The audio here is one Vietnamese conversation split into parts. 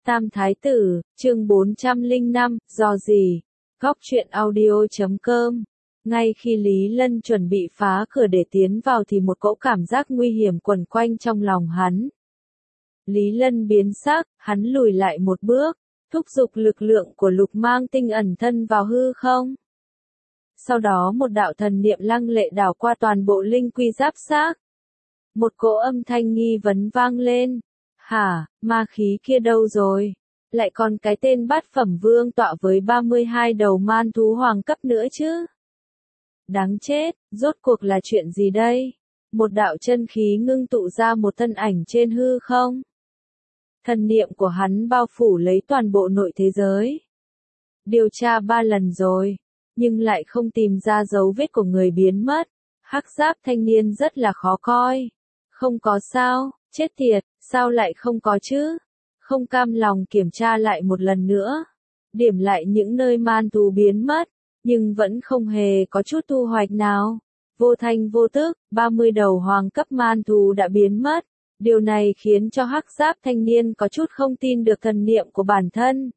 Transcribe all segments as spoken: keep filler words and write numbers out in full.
Tam Thái Tử, chương bốn trăm lẻ năm, do gì? Góc truyện audio chấm com. Ngay khi Lý Lân chuẩn bị phá cửa để tiến vào thì một cỗ cảm giác nguy hiểm quẩn quanh trong lòng hắn. Lý Lân biến sắc, hắn lùi lại một bước, thúc giục lực lượng của Lục Mang Tinh ẩn thân vào hư không. Sau đó một đạo thần niệm lăng lệ đảo qua toàn bộ linh quy giáp xác. Một cỗ âm thanh nghi vấn vang lên. Hả, ma khí kia đâu rồi? Lại còn cái tên bát phẩm vương tọa với ba mươi hai đầu man thú hoàng cấp nữa chứ? Đáng chết, rốt cuộc là chuyện gì đây? Một đạo chân khí ngưng tụ ra một thân ảnh trên hư không. Thần niệm của hắn bao phủ lấy toàn bộ nội thế giới. Điều tra ba lần rồi, nhưng lại không tìm ra dấu vết của người biến mất. Hắc giáp thanh niên rất là khó coi. Không có sao, chết tiệt, sao lại không có chứ? Không cam lòng kiểm tra lại một lần nữa. Điểm lại những nơi man thú biến mất, nhưng vẫn không hề có chút thu hoạch nào. Vô thanh vô tức, ba mươi đầu hoàng cấp man thú đã biến mất. Điều này khiến cho hắc giáp thanh niên có chút không tin được thần niệm của bản thân.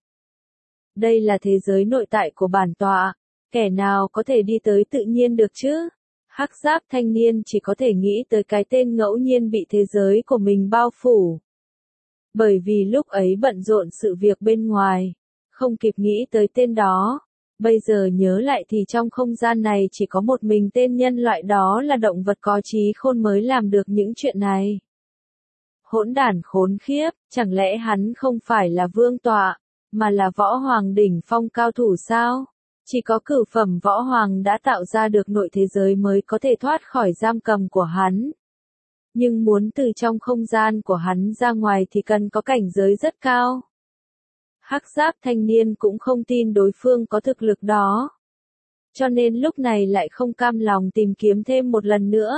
Đây là thế giới nội tại của bản tọa, kẻ nào có thể đi tới tự nhiên được chứ? Hắc giáp thanh niên chỉ có thể nghĩ tới cái tên ngẫu nhiên bị thế giới của mình bao phủ. Bởi vì lúc ấy bận rộn sự việc bên ngoài, không kịp nghĩ tới tên đó. Bây giờ nhớ lại thì trong không gian này chỉ có một mình tên nhân loại đó là động vật có trí khôn mới làm được những chuyện này. Hỗn đản khốn khiếp, chẳng lẽ hắn không phải là vương tọa, mà là võ hoàng đỉnh phong cao thủ sao? Chỉ có cửu phẩm võ hoàng đã tạo ra được nội thế giới mới có thể thoát khỏi giam cầm của hắn. Nhưng muốn từ trong không gian của hắn ra ngoài thì cần có cảnh giới rất cao. Hắc giáp thanh niên cũng không tin đối phương có thực lực đó. Cho nên lúc này lại không cam lòng tìm kiếm thêm một lần nữa.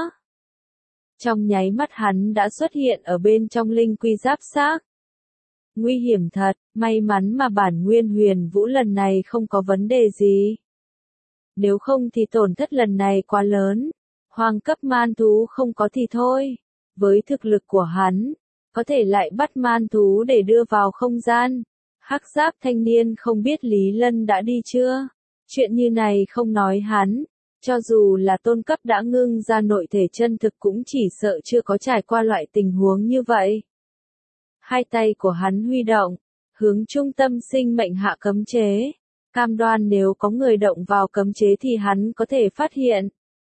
Trong nháy mắt hắn đã xuất hiện ở bên trong linh quy giáp xác. Nguy hiểm thật, may mắn mà bản nguyên huyền vũ lần này không có vấn đề gì. Nếu không thì tổn thất lần này quá lớn. Hoàng cấp man thú không có thì thôi. Với thực lực của hắn, có thể lại bắt man thú để đưa vào không gian. Hắc giáp thanh niên không biết Lý Lân đã đi chưa? Chuyện như này không nói hắn. Cho dù là tôn cấp đã ngưng ra nội thể chân thực cũng chỉ sợ chưa có trải qua loại tình huống như vậy. Hai tay của hắn huy động, hướng trung tâm sinh mệnh hạ cấm chế. Cam đoan nếu có người động vào cấm chế thì hắn có thể phát hiện.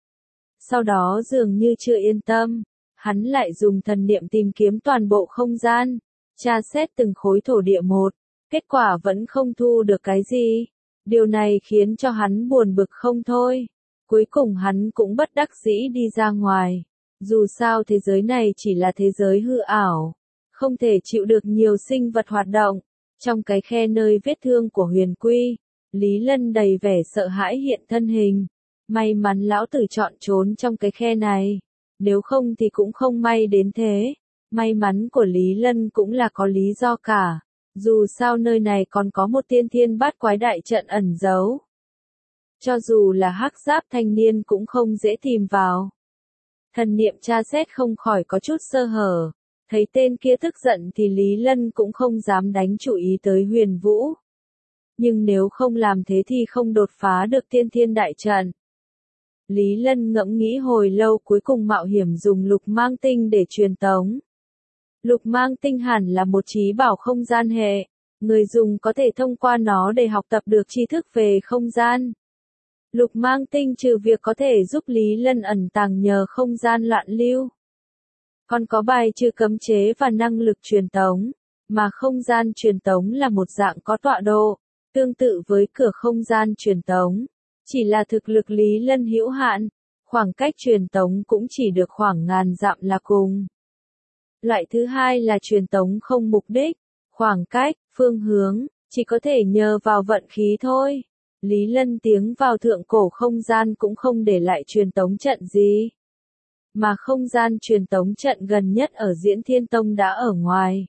Sau đó dường như chưa yên tâm, hắn lại dùng thần niệm tìm kiếm toàn bộ không gian, tra xét từng khối thổ địa một, kết quả vẫn không thu được cái gì. Điều này khiến cho hắn buồn bực không thôi. Cuối cùng hắn cũng bất đắc dĩ đi ra ngoài. Dù sao thế giới này chỉ là thế giới hư ảo, không thể chịu được nhiều sinh vật hoạt động. Trong cái khe nơi vết thương của Huyền Quy, Lý Lân đầy vẻ sợ hãi hiện thân hình. May mắn lão tử chọn trốn trong cái khe này, nếu không thì cũng không may đến thế. May mắn của Lý Lân cũng là có lý do cả. Dù sao nơi này còn có một tiên thiên bát quái đại trận ẩn giấu. Cho dù là hắc giáp thanh niên cũng không dễ tìm vào. Thần niệm tra xét không khỏi có chút sơ hở. Thấy tên kia tức giận thì Lý Lân cũng không dám đánh chủ ý tới Huyền Vũ. Nhưng nếu không làm thế thì không đột phá được tiên thiên đại trận. Lý Lân ngẫm nghĩ hồi lâu cuối cùng mạo hiểm dùng lục mang tinh để truyền tống. Lục mang tinh hẳn là một trí bảo không gian hệ. Người dùng có thể thông qua nó để học tập được tri thức về không gian. Lục mang tinh trừ việc có thể giúp Lý Lân ẩn tàng nhờ không gian loạn lưu. Còn có bài trừ cấm chế và năng lực truyền tống, mà không gian truyền tống là một dạng có tọa độ, tương tự với cửa không gian truyền tống. Chỉ là thực lực Lý Lân hữu hạn, khoảng cách truyền tống cũng chỉ được khoảng ngàn dặm là cùng. Loại thứ hai là truyền tống không mục đích, khoảng cách, phương hướng, chỉ có thể nhờ vào vận khí thôi. Lý Lân tiến vào thượng cổ không gian cũng không để lại truyền tống trận gì. Mà không gian truyền tống trận gần nhất ở Diễn Thiên Tông đã ở ngoài.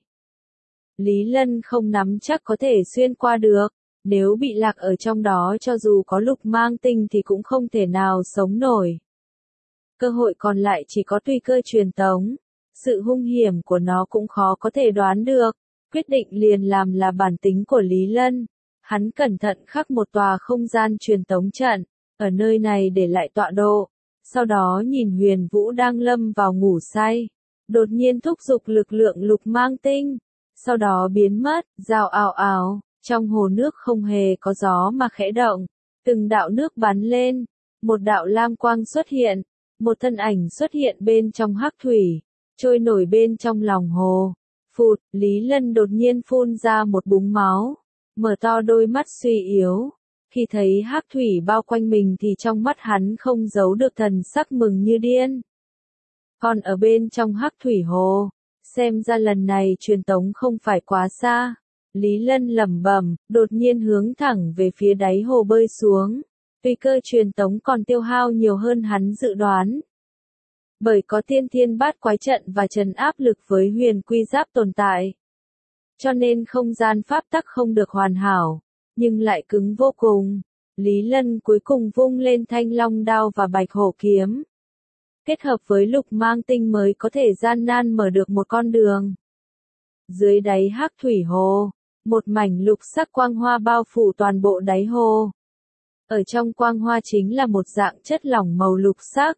Lý Lân không nắm chắc có thể xuyên qua được. Nếu bị lạc ở trong đó cho dù có lục mang tinh thì cũng không thể nào sống nổi. Cơ hội còn lại chỉ có tùy cơ truyền tống. Sự hung hiểm của nó cũng khó có thể đoán được. Quyết định liền làm là bản tính của Lý Lân. Hắn cẩn thận khắc một tòa không gian truyền tống trận, ở nơi này để lại tọa độ. Sau đó nhìn Huyền Vũ đang lâm vào ngủ say, đột nhiên thúc giục lực lượng lục mang tinh, sau đó biến mất, rào ào ào, trong hồ nước không hề có gió mà khẽ động, từng đạo nước bắn lên, một đạo lam quang xuất hiện, một thân ảnh xuất hiện bên trong hắc thủy, trôi nổi bên trong lòng hồ. Phụt, Lý Lân đột nhiên phun ra một búng máu, mở to đôi mắt suy yếu. Khi thấy hắc thủy bao quanh mình thì trong mắt hắn không giấu được thần sắc mừng như điên. Còn ở bên trong hắc thủy hồ, xem ra lần này truyền tống không phải quá xa. Lý Lân lẩm bẩm, đột nhiên hướng thẳng về phía đáy hồ bơi xuống. Tuy cơ truyền tống còn tiêu hao nhiều hơn hắn dự đoán. Bởi có tiên thiên bát quái trận và trần áp lực với huyền quy giáp tồn tại. Cho nên không gian pháp tắc không được hoàn hảo, nhưng lại cứng vô cùng. Lý Lân cuối cùng vung lên thanh long đao và bạch hổ kiếm. Kết hợp với lục mang tinh mới có thể gian nan mở được một con đường. Dưới đáy hắc thủy hồ, một mảnh lục sắc quang hoa bao phủ toàn bộ đáy hồ. Ở trong quang hoa chính là một dạng chất lỏng màu lục sắc.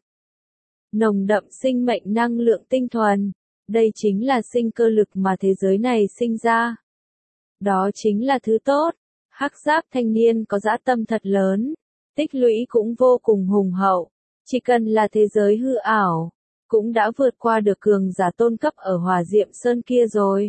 Nồng đậm sinh mệnh năng lượng tinh thuần. Đây chính là sinh cơ lực mà thế giới này sinh ra. Đó chính là thứ tốt. Hắc giáp thanh niên có dã tâm thật lớn, tích lũy cũng vô cùng hùng hậu. Chỉ cần là thế giới hư ảo, cũng đã vượt qua được cường giả tôn cấp ở Hỏa Diệm Sơn kia rồi.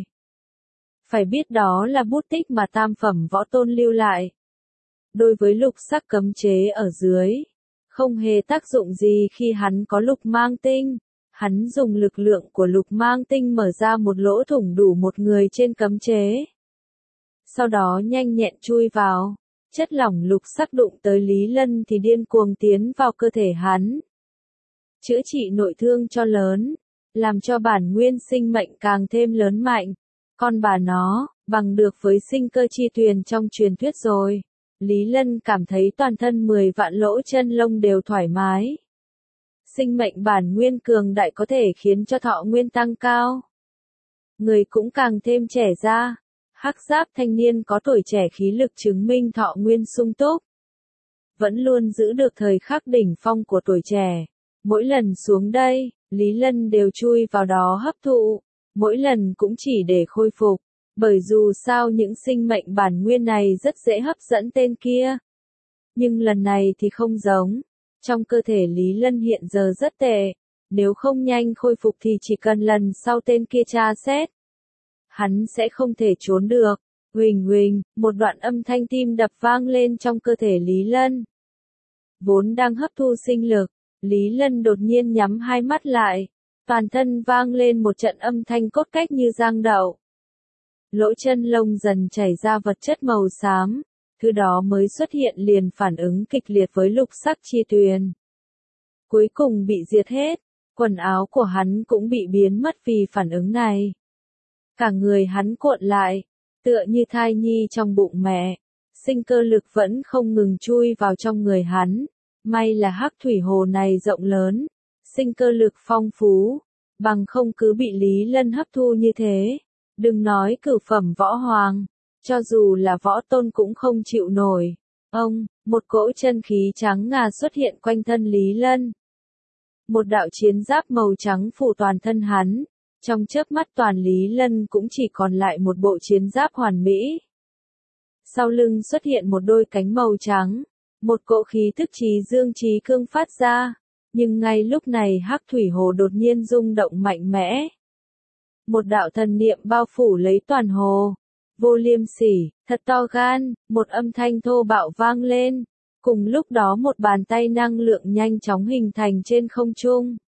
Phải biết đó là bút tích mà tam phẩm võ tôn lưu lại. Đối với lục sắc cấm chế ở dưới, không hề tác dụng gì khi hắn có lục mang tinh. Hắn dùng lực lượng của lục mang tinh mở ra một lỗ thủng đủ một người trên cấm chế. Sau đó nhanh nhẹn chui vào, chất lỏng lục sắc đụng tới Lý Lân thì điên cuồng tiến vào cơ thể hắn. Chữa trị nội thương cho lớn, làm cho bản nguyên sinh mệnh càng thêm lớn mạnh. Con bà nó, bằng được với sinh cơ chi tuyền trong truyền thuyết rồi. Lý Lân cảm thấy toàn thân mười vạn lỗ chân lông đều thoải mái. Sinh mệnh bản nguyên cường đại có thể khiến cho thọ nguyên tăng cao. Người cũng càng thêm trẻ ra. Hắc giáp thanh niên có tuổi trẻ khí lực chứng minh thọ nguyên sung túc. Vẫn luôn giữ được thời khắc đỉnh phong của tuổi trẻ. Mỗi lần xuống đây, Lý Lân đều chui vào đó hấp thụ. Mỗi lần cũng chỉ để khôi phục. Bởi dù sao những sinh mệnh bản nguyên này rất dễ hấp dẫn tên kia. Nhưng lần này thì không giống. Trong cơ thể Lý Lân hiện giờ rất tệ. Nếu không nhanh khôi phục thì chỉ cần lần sau tên kia tra xét. Hắn sẽ không thể trốn được. Huỳnh huỳnh, một đoạn âm thanh tim đập vang lên trong cơ thể Lý Lân. Vốn đang hấp thu sinh lực, Lý Lân đột nhiên nhắm hai mắt lại. Toàn thân vang lên một trận âm thanh cốt cách như giang đậu. Lỗ chân lông dần chảy ra vật chất màu xám. Thứ đó mới xuất hiện liền phản ứng kịch liệt với lục sắc chi tuyền. Cuối cùng bị diệt hết. Quần áo của hắn cũng bị biến mất vì phản ứng này. Cả người hắn cuộn lại, tựa như thai nhi trong bụng mẹ. Sinh cơ lực vẫn không ngừng chui vào trong người hắn. May là hắc thủy hồ này rộng lớn, sinh cơ lực phong phú, bằng không cứ bị Lý Lân hấp thu như thế. Đừng nói cửu phẩm võ hoàng, cho dù là võ tôn cũng không chịu nổi. Ông, một cỗ chân khí trắng ngà xuất hiện quanh thân Lý Lân. Một đạo chiến giáp màu trắng phủ toàn thân hắn. Trong chớp mắt toàn Lý Lân cũng chỉ còn lại một bộ chiến giáp hoàn mỹ. Sau lưng xuất hiện một đôi cánh màu trắng, một cỗ khí thức trí dương trí cương phát ra, nhưng ngay lúc này hắc thủy hồ đột nhiên rung động mạnh mẽ. Một đạo thần niệm bao phủ lấy toàn hồ. Vô Liêm Sỉ, thật to gan, một âm thanh thô bạo vang lên. Cùng lúc đó một bàn tay năng lượng nhanh chóng hình thành trên không trung.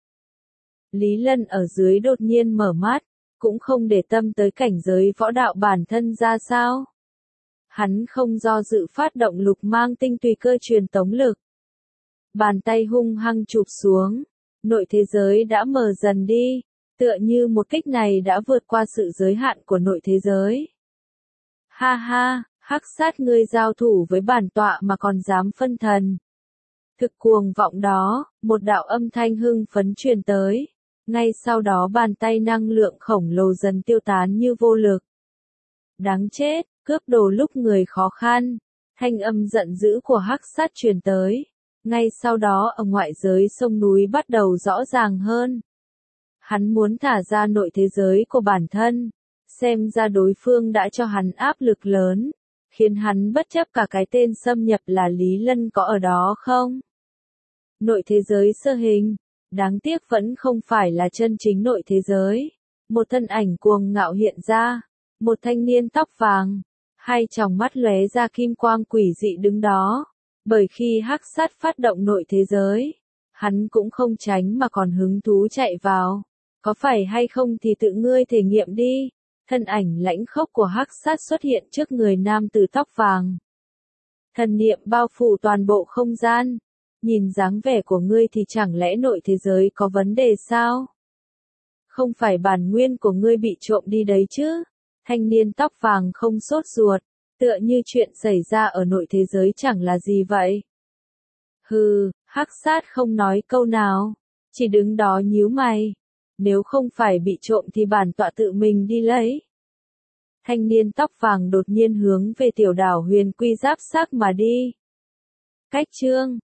Lý Lân ở dưới đột nhiên mở mắt, cũng không để tâm tới cảnh giới võ đạo bản thân ra sao. Hắn không do dự phát động lục mang tinh tùy cơ truyền tống lực. Bàn tay hung hăng chụp xuống, nội thế giới đã mở dần đi, tựa như một kích này đã vượt qua sự giới hạn của nội thế giới. Ha ha, hắc sát ngươi giao thủ với bản tọa mà còn dám phân thần. Thực cuồng vọng đó, một đạo âm thanh hưng phấn truyền tới. Ngay sau đó bàn tay năng lượng khổng lồ dần tiêu tán như vô lực. Đáng chết, cướp đồ lúc người khó khăn. Thanh âm giận dữ của Hắc Sát truyền tới. Ngay sau đó ở ngoại giới sông núi bắt đầu rõ ràng hơn. Hắn muốn thả ra nội thế giới của bản thân. Xem ra đối phương đã cho hắn áp lực lớn. Khiến hắn bất chấp cả cái tên xâm nhập là Lý Lân có ở đó không? Nội thế giới sơ hình. Đáng tiếc vẫn không phải là chân chính nội thế giới. Một thân ảnh cuồng ngạo hiện ra. Một thanh niên tóc vàng. Hai tròng mắt lóe ra kim quang quỷ dị đứng đó. Bởi khi Hắc Sát phát động nội thế giới, hắn cũng không tránh mà còn hứng thú chạy vào. Có phải hay không thì tự ngươi thể nghiệm đi. Thân ảnh lãnh khốc của Hắc Sát xuất hiện trước người nam tử tóc vàng. Thần niệm bao phủ toàn bộ không gian. Nhìn dáng vẻ của ngươi thì chẳng lẽ nội thế giới có vấn đề sao? Không phải bản nguyên của ngươi bị trộm đi đấy chứ? Thanh niên tóc vàng không sốt ruột, tựa như chuyện xảy ra ở nội thế giới chẳng là gì vậy. Hừ, Hắc Sát không nói câu nào, chỉ đứng đó nhíu mày. Nếu không phải bị trộm thì bản tọa tự mình đi lấy. Thanh niên tóc vàng đột nhiên hướng về tiểu đảo Huyền Quy Giáp Xác mà đi. Cách chương